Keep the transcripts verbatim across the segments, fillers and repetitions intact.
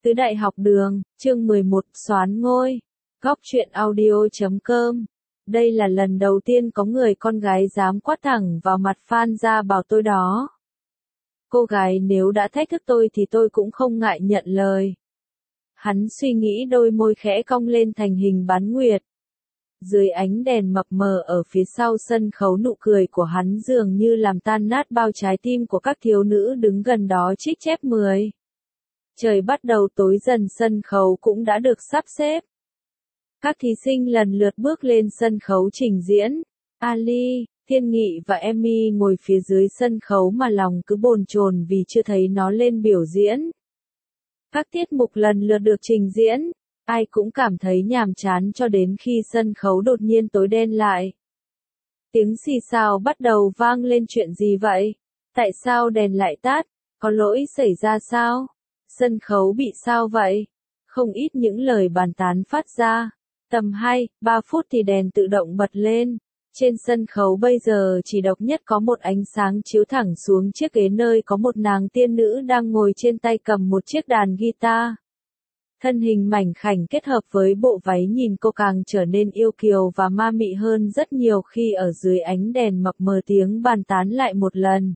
Tứ Đại Học Đường, chương mười một, Soán Ngôi. Góc truyện audio chấm com. Đây là lần đầu tiên có người con gái dám quát thẳng vào mặt fan ra bảo tôi đó. Cô gái nếu đã thách thức tôi thì tôi cũng không ngại nhận lời. Hắn suy nghĩ, đôi môi khẽ cong lên thành hình bán nguyệt. Dưới ánh đèn mập mờ ở phía sau sân khấu, nụ cười của hắn dường như làm tan nát bao trái tim của các thiếu nữ đứng gần đó trích chép mười. Trời bắt đầu tối dần, sân khấu cũng đã được sắp xếp. Các thí sinh lần lượt bước lên sân khấu trình diễn. Ali, Thiên Nghị và Emmy ngồi phía dưới sân khấu mà lòng cứ bồn chồn vì chưa thấy nó lên biểu diễn. Các tiết mục lần lượt được trình diễn, ai cũng cảm thấy nhàm chán cho đến khi sân khấu đột nhiên tối đen lại. Tiếng xì xào bắt đầu vang lên. Chuyện gì vậy? Tại sao đèn lại tắt? Có lỗi xảy ra sao? Sân khấu bị sao vậy? Không ít những lời bàn tán phát ra. Tầm hai, ba phút thì đèn tự động bật lên. Trên sân khấu bây giờ chỉ độc nhất có một ánh sáng chiếu thẳng xuống chiếc ghế nơi có một nàng tiên nữ đang ngồi, trên tay cầm một chiếc đàn guitar. Thân hình mảnh khảnh kết hợp với bộ váy nhìn cô càng trở nên yêu kiều và ma mị hơn rất nhiều khi ở dưới ánh đèn mập mờ. Tiếng bàn tán lại một lần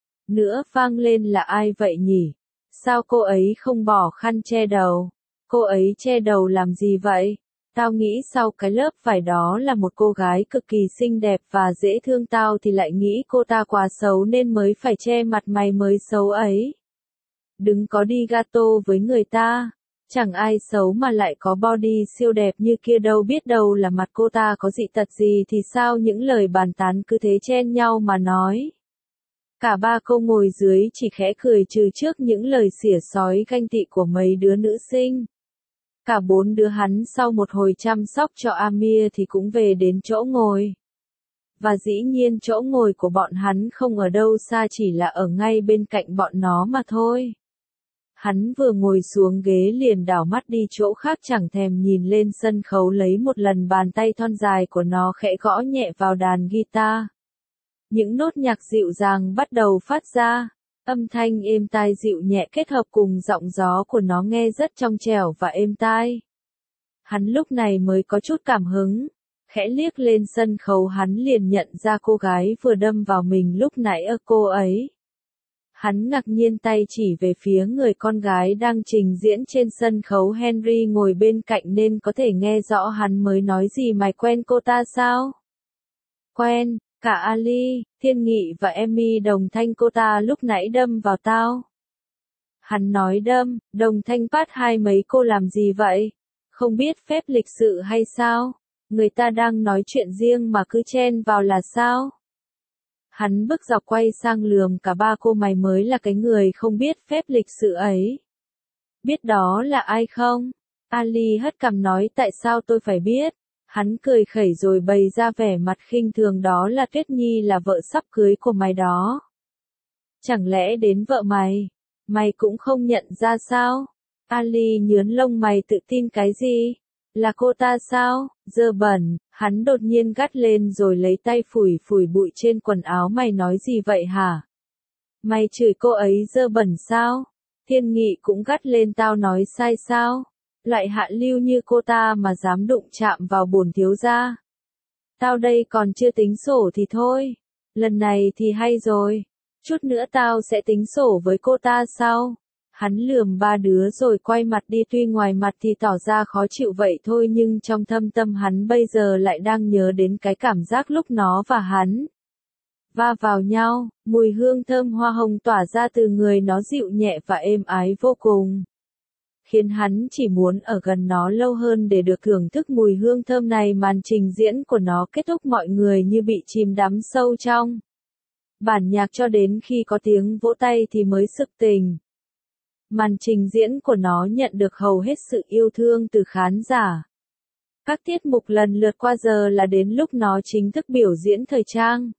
nữa vang lên. Là ai vậy nhỉ? Sao cô ấy không bỏ khăn che đầu? Cô ấy che đầu làm gì vậy? Tao nghĩ sau cái lớp vải đó là một cô gái cực kỳ xinh đẹp và dễ thương, tao thì lại nghĩ cô ta quá xấu nên mới phải che mặt mày mới xấu ấy. Đừng có đi gato với người ta. Chẳng ai xấu mà lại có body siêu đẹp như kia đâu, biết đâu là mặt cô ta có dị tật gì thì sao. Những lời bàn tán cứ thế chen nhau mà nói. Cả ba cô ngồi dưới chỉ khẽ cười trừ trước những lời xỉa xói ganh tị của mấy đứa nữ sinh. Cả bốn đứa hắn sau một hồi chăm sóc cho Amir thì cũng về đến chỗ ngồi. Và dĩ nhiên chỗ ngồi của bọn hắn không ở đâu xa, chỉ là ở ngay bên cạnh bọn nó mà thôi. Hắn vừa ngồi xuống ghế liền đảo mắt đi chỗ khác, chẳng thèm nhìn lên sân khấu, lấy một lần bàn tay thon dài của nó khẽ gõ nhẹ vào đàn guitar. Những nốt nhạc dịu dàng bắt đầu phát ra, âm thanh êm tai dịu nhẹ kết hợp cùng giọng gió của nó nghe rất trong trẻo và êm tai. Hắn lúc này mới có chút cảm hứng, khẽ liếc lên sân khấu, hắn liền nhận ra cô gái vừa đâm vào mình lúc nãy ở cô ấy. Hắn ngạc nhiên tay chỉ về phía người con gái đang trình diễn trên sân khấu. Henry ngồi bên cạnh nên có thể nghe rõ hắn mới nói gì. Mày quen cô ta sao? Quen. Cả Ali, Thiên Nghị và Emmy đồng thanh. Cô ta lúc nãy đâm vào tao. Hắn nói đâm, đồng thanh phát hai mấy cô làm gì vậy? Không biết phép lịch sự hay sao? Người ta đang nói chuyện riêng mà cứ chen vào là sao? Hắn bước dọc quay sang lườm cả ba cô. Mày mới là cái người không biết phép lịch sự ấy. Biết đó là ai không? Ali hất cằm nói, tại sao tôi phải biết? Hắn cười khẩy rồi bày ra vẻ mặt khinh thường, đó là Tuyết Nhi, là vợ sắp cưới của mày đó. Chẳng lẽ đến vợ mày, mày cũng không nhận ra sao? Ali nhướng lông mày, tự tin cái gì? Là cô ta sao? Dơ bẩn, hắn đột nhiên gắt lên rồi lấy tay phủi phủi bụi trên quần áo. Mày nói gì vậy hả? Mày chửi cô ấy dơ bẩn sao? Thiên Nghị cũng gắt lên, tao nói sai sao? Loại hạ lưu như cô ta mà dám đụng chạm vào bổn thiếu gia. Tao đây còn chưa tính sổ thì thôi. Lần này thì hay rồi. Chút nữa tao sẽ tính sổ với cô ta sau. Hắn lườm ba đứa rồi quay mặt đi, tuy ngoài mặt thì tỏ ra khó chịu vậy thôi nhưng trong thâm tâm hắn bây giờ lại đang nhớ đến cái cảm giác lúc nó và hắn va vào nhau. Mùi hương thơm hoa hồng tỏa ra từ người nó dịu nhẹ và êm ái vô cùng, khiến hắn chỉ muốn ở gần nó lâu hơn để được thưởng thức mùi hương thơm này. Màn trình diễn của nó kết thúc, mọi người như bị chìm đắm sâu trong bản nhạc cho đến khi có tiếng vỗ tay thì mới sực tỉnh. Màn trình diễn của nó nhận được hầu hết sự yêu thương từ khán giả. Các tiết mục lần lượt qua, giờ là đến lúc nó chính thức biểu diễn thời trang.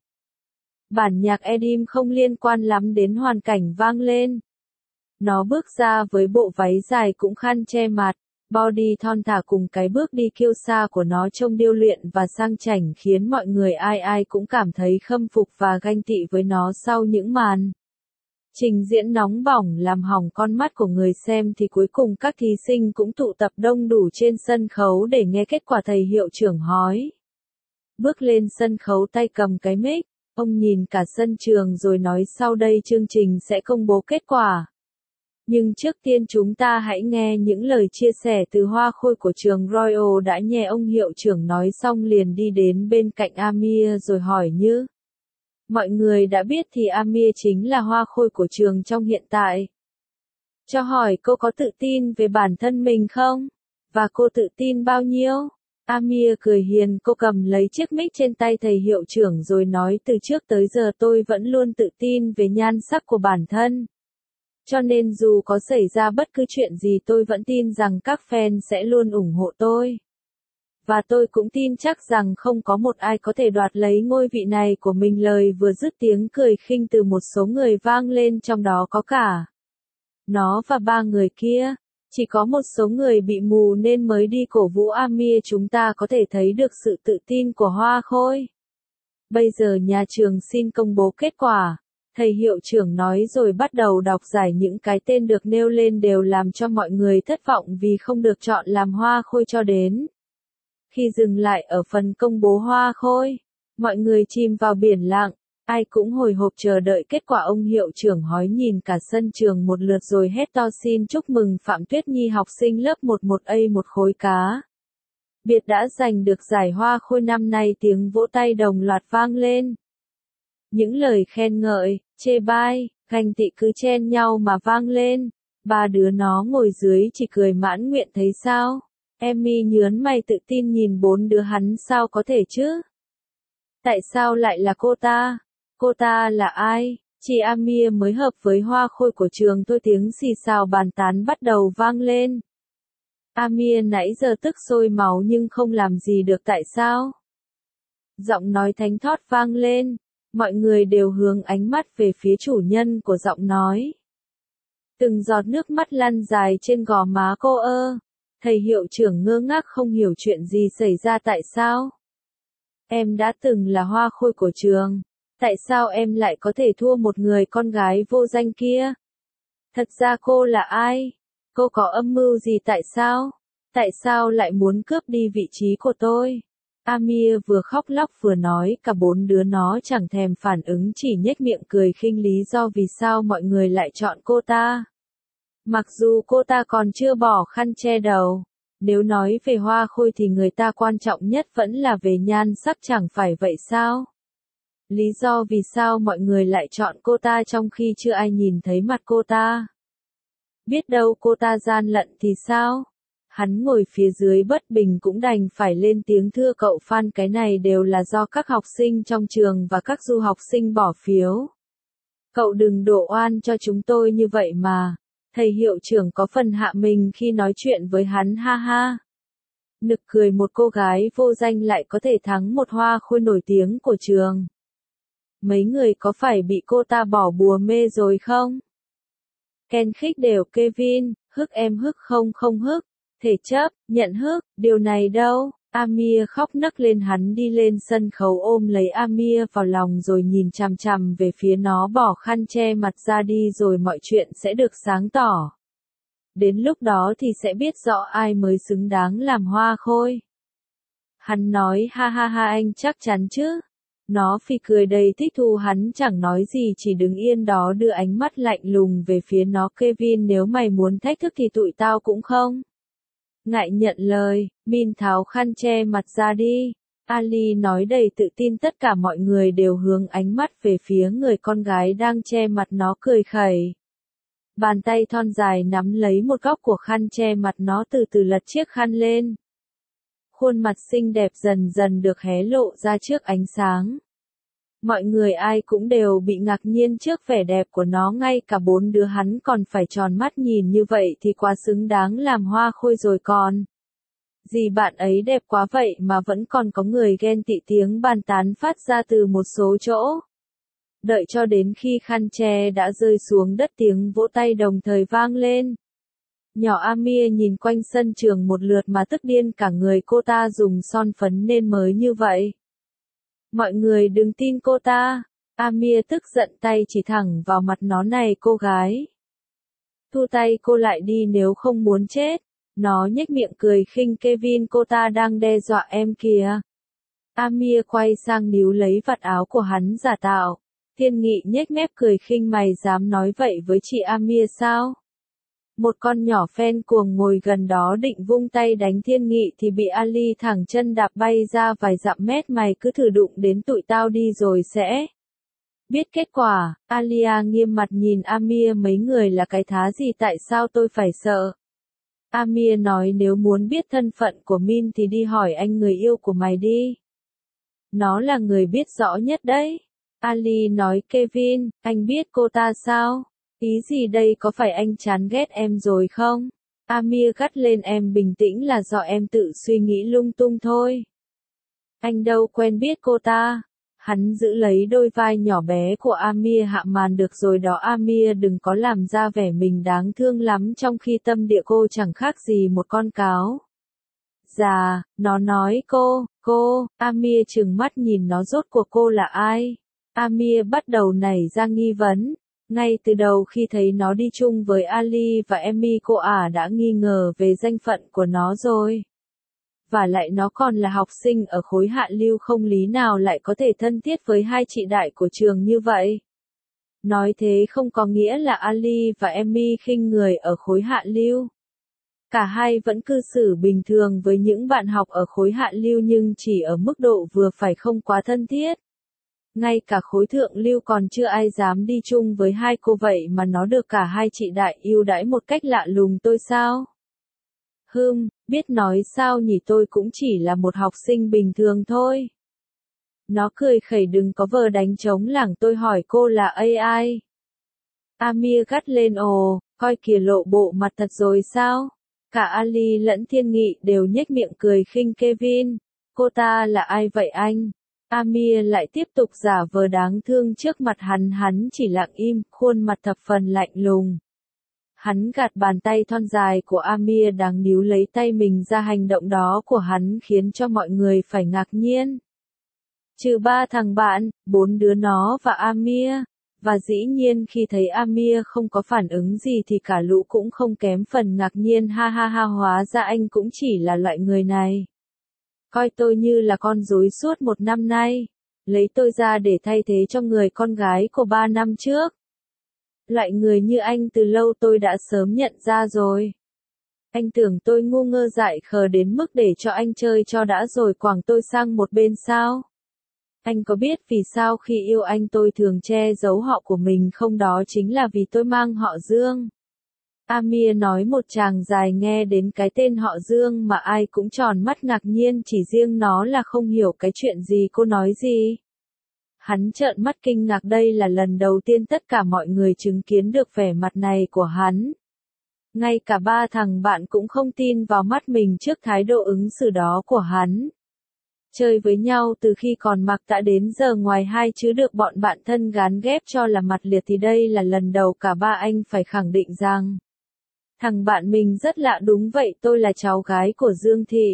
Bản nhạc Edim không liên quan lắm đến hoàn cảnh vang lên. Nó bước ra với bộ váy dài cũng khăn che mặt, body thon thả cùng cái bước đi kiêu sa của nó trông điêu luyện và sang chảnh, khiến mọi người ai ai cũng cảm thấy khâm phục và ganh tị với nó. Sau những màn Trình diễn nóng bỏng làm hỏng con mắt của người xem thì cuối cùng các thí sinh cũng tụ tập đông đủ trên sân khấu để nghe kết quả thầy hiệu trưởng hỏi. Bước lên sân khấu tay cầm cái mic, ông nhìn cả sân trường rồi nói sau đây chương trình sẽ công bố kết quả. Nhưng trước tiên chúng ta hãy nghe những lời chia sẻ từ hoa khôi của trường Royal đã nghe ông hiệu trưởng nói xong liền đi đến bên cạnh Amir rồi hỏi như. Mọi người đã biết thì Amir chính là hoa khôi của trường trong hiện tại. Cho hỏi cô có tự tin về bản thân mình không? Và cô tự tin bao nhiêu? Amir cười hiền, cô cầm lấy chiếc mic trên tay thầy hiệu trưởng rồi nói từ trước tới giờ tôi vẫn luôn tự tin về nhan sắc của bản thân. Cho nên dù có xảy ra bất cứ chuyện gì tôi vẫn tin rằng các fan sẽ luôn ủng hộ tôi. Và tôi cũng tin chắc rằng không có một ai có thể đoạt lấy ngôi vị này của mình. Lời vừa dứt tiếng cười khinh từ một số người vang lên, trong đó có cả nó và ba người kia. Chỉ có một số người bị mù nên mới đi cổ vũ Amir. Chúng ta có thể thấy được sự tự tin của hoa khôi. Bây giờ nhà trường xin công bố kết quả. Thầy hiệu trưởng nói rồi bắt đầu đọc giải. Những cái tên được nêu lên đều làm cho mọi người thất vọng vì không được chọn làm hoa khôi cho đến. Khi dừng lại ở phần công bố hoa khôi, mọi người chìm vào biển lặng, ai cũng hồi hộp chờ đợi kết quả. Ông hiệu trưởng hói nhìn cả sân trường một lượt rồi hét to xin chúc mừng Phạm Tuyết Nhi học sinh lớp mười một A một khối cá biệt đã giành được giải hoa khôi năm nay. Tiếng vỗ tay đồng loạt vang lên. Những lời khen ngợi, chê bai, ganh tị cứ chen nhau mà vang lên. Ba đứa nó ngồi dưới chỉ cười mãn nguyện thấy sao? Emmy nhớn mày tự tin nhìn bốn đứa hắn sao có thể chứ? Tại sao lại là cô ta? Cô ta là ai? Chị Amir mới hợp với hoa khôi của trường thôi. Tiếng xì xào bàn tán bắt đầu vang lên. Amir nãy giờ tức sôi máu nhưng không làm gì được tại sao? Giọng nói thánh thót vang lên. Mọi người đều hướng ánh mắt về phía chủ nhân của giọng nói. Từng giọt nước mắt lăn dài trên gò má cô ơ. Thầy hiệu trưởng ngơ ngác không hiểu chuyện gì xảy ra. Tại sao? Em đã từng là hoa khôi của trường. Tại sao em lại có thể thua một người con gái vô danh kia? Thật ra cô là ai? Cô có âm mưu gì tại sao? Tại sao lại muốn cướp đi vị trí của tôi? Amir vừa khóc lóc vừa nói, cả bốn đứa nó chẳng thèm phản ứng chỉ nhếch miệng cười khinh lý do vì sao mọi người lại chọn cô ta. Mặc dù cô ta còn chưa bỏ khăn che đầu. Nếu nói về hoa khôi thì người ta quan trọng nhất vẫn là về nhan sắc chẳng phải vậy sao? Lý do vì sao mọi người lại chọn cô ta trong khi chưa ai nhìn thấy mặt cô ta? Biết đâu cô ta gian lận thì sao? Hắn ngồi phía dưới bất bình cũng đành phải lên tiếng thưa cậu Phan, cái này đều là do các học sinh trong trường và các du học sinh bỏ phiếu. Cậu đừng đổ oan cho chúng tôi như vậy mà. Thầy hiệu trưởng có phần hạ mình khi nói chuyện với hắn, ha ha. Nực cười, một cô gái vô danh lại có thể thắng một hoa khôi nổi tiếng của trường. Mấy người có phải bị cô ta bỏ bùa mê rồi không? Ken khích đều Kevin, hức em hức không không hức. Thể chấp, nhận hức, điều này đâu? Amir khóc nấc lên. Hắn đi lên sân khấu ôm lấy Amir vào lòng rồi nhìn chằm chằm về phía nó, bỏ khăn che mặt ra đi rồi mọi chuyện sẽ được sáng tỏ. Đến lúc đó thì sẽ biết rõ ai mới xứng đáng làm hoa khôi. Hắn nói ha ha ha, anh chắc chắn chứ? Nó phì cười đầy thích thú. Hắn chẳng nói gì chỉ đứng yên đó đưa ánh mắt lạnh lùng về phía nó. Kevin, nếu mày muốn thách thức thì tụi tao cũng không ngại nhận lời. Min tháo khăn che mặt ra đi. Ali nói đầy tự tin. Tất cả mọi người đều hướng ánh mắt về phía người con gái đang che mặt. Nó cười khẩy. Bàn tay thon dài nắm lấy một góc của khăn che mặt. Nó từ từ lật chiếc khăn lên. Khuôn mặt xinh đẹp dần dần được hé lộ ra trước ánh sáng. Mọi người ai cũng đều bị ngạc nhiên trước vẻ đẹp của nó, ngay cả bốn đứa hắn còn phải tròn mắt nhìn như vậy thì quá xứng đáng làm hoa khôi rồi còn. Gì bạn ấy đẹp quá vậy mà vẫn còn có người ghen tị, tiếng bàn tán phát ra từ một số chỗ. Đợi cho đến khi khăn che đã rơi xuống đất tiếng vỗ tay đồng thời vang lên. Nhỏ Amir nhìn quanh sân trường một lượt mà tức điên cả người. Cô ta dùng son phấn nên mới như vậy. Mọi người đừng tin cô ta. Amir tức giận tay chỉ thẳng vào mặt nó này cô gái. Thu tay cô lại đi nếu không muốn chết. Nó nhếch miệng cười khinh Kevin cô ta đang đe dọa em kìa. Amir quay sang níu lấy vạt áo của hắn giả tạo. Thiên Nghị nhếch mép cười khinh mày dám nói vậy với chị Amir sao? Một con nhỏ phen cuồng ngồi gần đó định vung tay đánh Thiên Nghị thì bị Ali thẳng chân đạp bay ra vài dặm mét mày cứ thử đụng đến tụi tao đi rồi sẽ biết kết quả. Alia nghiêm mặt nhìn Amir mấy người là cái thá gì tại sao tôi phải sợ? Amir nói nếu muốn biết thân phận của Min thì đi hỏi anh người yêu của mày đi. Nó là người biết rõ nhất đấy. Ali nói Kevin, anh biết cô ta sao? Ý gì đây có phải anh chán ghét em rồi không? Amir gắt lên em bình tĩnh là do em tự suy nghĩ lung tung thôi. Anh đâu quen biết cô ta. Hắn giữ lấy đôi vai nhỏ bé của Amir hạ màn được rồi đó Amir đừng có làm ra vẻ mình đáng thương lắm trong khi tâm địa cô chẳng khác gì một con cáo. Dạ, nó nói cô, cô, Amir trừng mắt nhìn nó rốt cuộc cô là ai? Amir bắt đầu nảy ra nghi vấn. Ngay từ đầu khi thấy nó đi chung với Ali và Emmy cô ả đã nghi ngờ về danh phận của nó rồi. Và lại nó còn là học sinh ở khối hạ lưu không lý nào lại có thể thân thiết với hai chị đại của trường như vậy. Nói thế không có nghĩa là Ali và Emmy khinh người ở khối hạ lưu. Cả hai vẫn cư xử bình thường với những bạn học ở khối hạ lưu nhưng chỉ ở mức độ vừa phải không quá thân thiết. Ngay cả khối thượng lưu còn chưa ai dám đi chung với hai cô vậy mà nó được cả hai chị đại yêu đãi một cách lạ lùng tôi sao? Hừm, biết nói sao nhỉ tôi cũng chỉ là một học sinh bình thường thôi. Nó cười khẩy đừng có vờ đánh trống lảng tôi hỏi cô là a i. Amir gắt lên ồ, coi kìa lộ bộ mặt thật rồi sao? Cả Ali lẫn Thiên Nghị đều nhếch miệng cười khinh Kevin. Cô ta là ai vậy anh? Amir lại tiếp tục giả vờ đáng thương trước mặt hắn hắn chỉ lặng im, khuôn mặt thập phần lạnh lùng. Hắn gạt bàn tay thon dài của Amir đang níu lấy tay mình ra hành động đó của hắn khiến cho mọi người phải ngạc nhiên. Trừ ba thằng bạn, bốn đứa nó và Amir. Và dĩ nhiên khi thấy Amir không có phản ứng gì thì cả lũ cũng không kém phần ngạc nhiên ha ha ha hóa ra anh cũng chỉ là loại người này. Coi tôi như là con rối suốt một năm nay. Lấy tôi ra để thay thế cho người con gái của ba năm trước. Loại người như anh từ lâu tôi đã sớm nhận ra rồi. Anh tưởng tôi ngu ngơ dại khờ đến mức để cho anh chơi cho đã rồi quẳng tôi sang một bên sao? Anh có biết vì sao khi yêu anh tôi thường che giấu họ của mình không đó chính là vì tôi mang họ Dương. Amir nói một tràng dài nghe đến cái tên họ Dương mà ai cũng tròn mắt ngạc nhiên chỉ riêng nó là không hiểu cái chuyện gì cô nói gì. Hắn trợn mắt kinh ngạc đây là lần đầu tiên tất cả mọi người chứng kiến được vẻ mặt này của hắn. Ngay cả ba thằng bạn cũng không tin vào mắt mình trước thái độ ứng xử đó của hắn. Chơi với nhau từ khi còn mặc đã đến giờ ngoài hai chứ được bọn bạn thân gán ghép cho là mặt liệt thì đây là lần đầu cả ba anh phải khẳng định rằng thằng bạn mình rất lạ đúng vậy tôi là cháu gái của Dương Thị.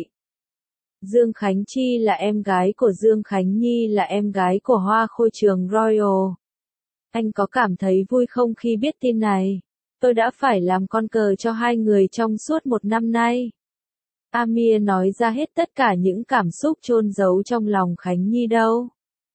Dương Khánh Chi là em gái của Dương Khánh Nhi là em gái của Hoa Khôi Trường Royal. Anh có cảm thấy vui không khi biết tin này? Tôi đã phải làm con cờ cho hai người trong suốt một năm nay. Amir nói ra hết tất cả những cảm xúc chôn giấu trong lòng Khánh Nhi đâu.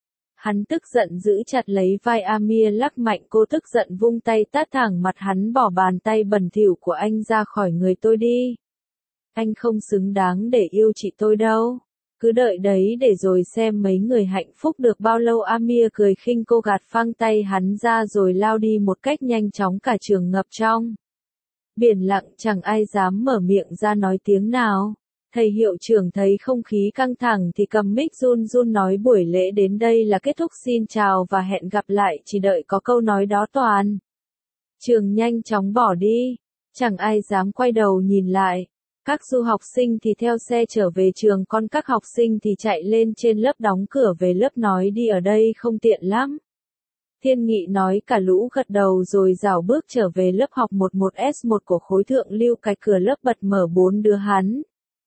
Hắn tức giận giữ chặt lấy vai Amir lắc mạnh cô tức giận vung tay tát thẳng mặt hắn bỏ bàn tay bẩn thỉu của anh ra khỏi người tôi đi. Anh không xứng đáng để yêu chị tôi đâu. Cứ đợi đấy để rồi xem mấy người hạnh phúc được bao lâu Amir cười khinh cô gạt phăng tay hắn ra rồi lao đi một cách nhanh chóng cả trường ngập trong. Biển lặng chẳng ai dám mở miệng ra nói tiếng nào. Thầy hiệu trưởng thấy không khí căng thẳng thì cầm mic run run nói buổi lễ đến đây là kết thúc xin chào và hẹn gặp lại chỉ đợi có câu nói đó toàn. Trường nhanh chóng bỏ đi. Chẳng ai dám quay đầu nhìn lại. Các du học sinh thì theo xe trở về trường còn các học sinh thì chạy lên trên lớp đóng cửa về lớp nói đi ở đây không tiện lắm. Thiên Nghị nói cả lũ gật đầu rồi rảo bước trở về lớp học mười một S một của khối thượng lưu cái cửa lớp bật mở bốn đứa hắn.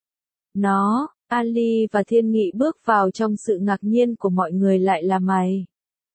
Nó, Ali và Thiên Nghị bước vào trong sự ngạc nhiên của mọi người lại là mày.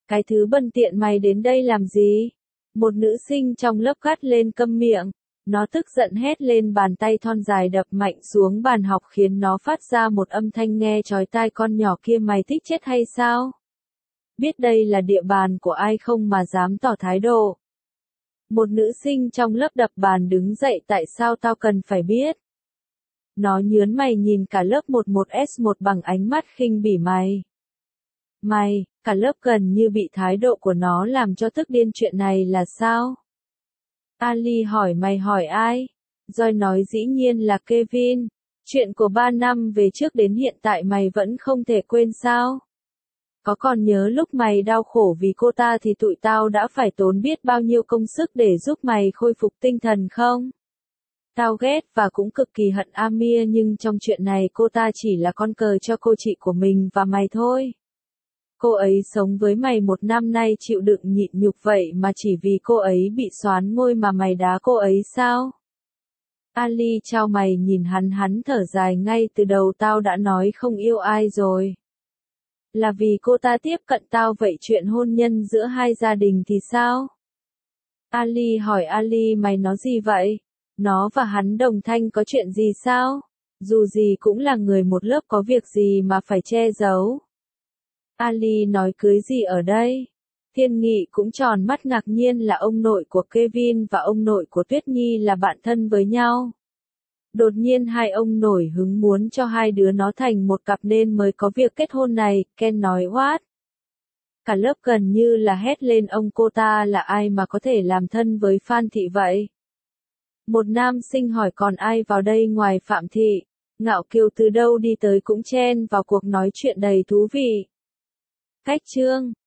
Cái thứ bần tiện mày đến đây làm gì? Một nữ sinh trong lớp gắt lên câm miệng. Nó tức giận hét lên, bàn tay thon dài đập mạnh xuống bàn học khiến nó phát ra một âm thanh nghe chói tai. Con nhỏ kia, mày thích chết hay sao? Biết đây là địa bàn của ai không mà dám tỏ thái độ? Một nữ sinh trong lớp đập bàn đứng dậy, tại sao tao cần phải biết? Nó nhướng mày nhìn cả lớp một một S một bằng ánh mắt khinh bỉ. Mày, mày, cả lớp gần như bị thái độ của nó làm cho tức điên. Chuyện này là sao? Ali hỏi. Mày hỏi ai? Joy nói. Dĩ nhiên là Kevin. Chuyện của ba năm về trước đến hiện tại mày vẫn không thể quên sao? Có còn nhớ lúc mày đau khổ vì cô ta thì tụi tao đã phải tốn biết bao nhiêu công sức để giúp mày khôi phục tinh thần không? Tao ghét và cũng cực kỳ hận Amir, nhưng trong chuyện này cô ta chỉ là con cờ cho cô chị của mình và mày thôi. Cô ấy sống với mày một năm nay chịu đựng nhịn nhục vậy mà chỉ vì cô ấy bị xoán ngôi mà mày đá cô ấy sao? Ali chau mày nhìn hắn, hắn thở dài. Ngay từ đầu tao đã nói không yêu ai rồi. Là vì cô ta tiếp cận tao. Vậy chuyện hôn nhân giữa hai gia đình thì sao? Ali hỏi. Ali, mày nói gì vậy? Nó và hắn đồng thanh có chuyện gì sao? Dù gì cũng là người một lớp, có việc gì mà phải che giấu? Ali nói. Cưới gì ở đây? Thiên Nghị cũng tròn mắt ngạc nhiên. Là ông nội của Kevin và ông nội của Tuyết Nhi là bạn thân với nhau. Đột nhiên hai ông nổi hứng muốn cho hai đứa nó thành một cặp nên mới có việc kết hôn này. Ken nói. What? Cả lớp gần như là hét lên. Ông cô ta là ai mà có thể làm thân với Phan Thị vậy? Một nam sinh hỏi. Còn ai vào đây ngoài Phạm Thị? Ngạo Kiều từ đâu đi tới cũng chen vào cuộc nói chuyện đầy thú vị. Cách chương